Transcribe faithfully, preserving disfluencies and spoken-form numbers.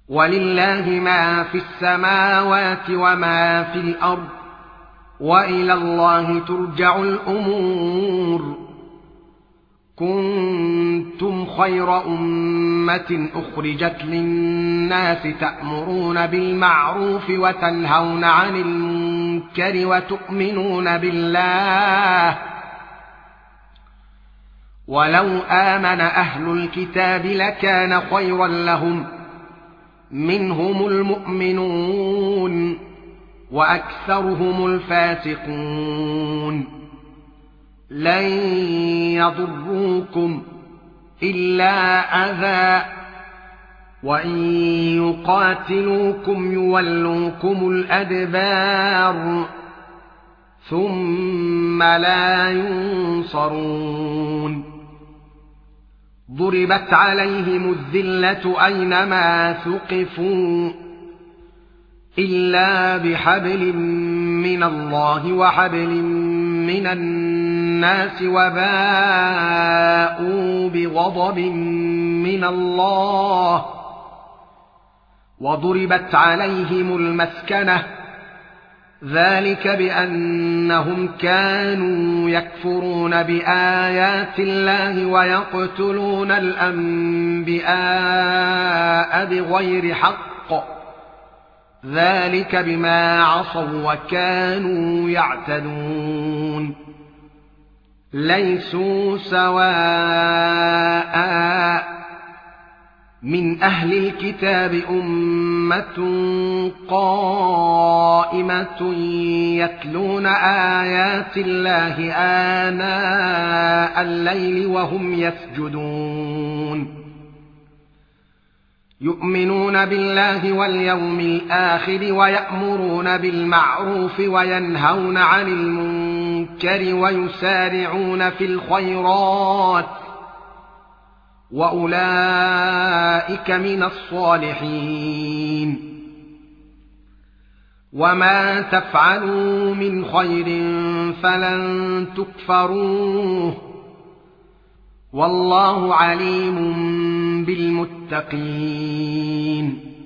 ولله ما في السماوات وما في الأرض وإلى الله ترجع الأمور. كنتم خير أمة أخرجت للناس تأمرون بالمعروف وتنهون عن المنكر وتؤمنون بالله. ولو آمن أهل الكتاب لكان خيرا لهم، منهم المؤمنون وأكثرهم الفاسقون. لن يضروكم إلا أذى، وإن يقاتلوكم يولوكم الأدبار ثم لا ينصرون. ضربت عليهم الذلة أينما ثقفوا إلا بحبل من الله وحبل من الناس وباءوا بغضب من الله. وضربت عليهم المسكنة ذلك بأنهم كانوا يكفرون بآيات الله ويقتلون الأنبياء بغير حق، ذلك بما عصوا وكانوا يعتدون. ليسوا سواء، من أهل الكتاب أمة قائمة يتلون آيات الله آناء الليل وهم يسجدون، يؤمنون بالله واليوم الآخر ويأمرون بالمعروف وينهون عن المنكر ويسارعون في الخيرات، وأولئك من الصالحين. وما تفعلوا من خير فلن تكفروه، والله عليم بالمتقين.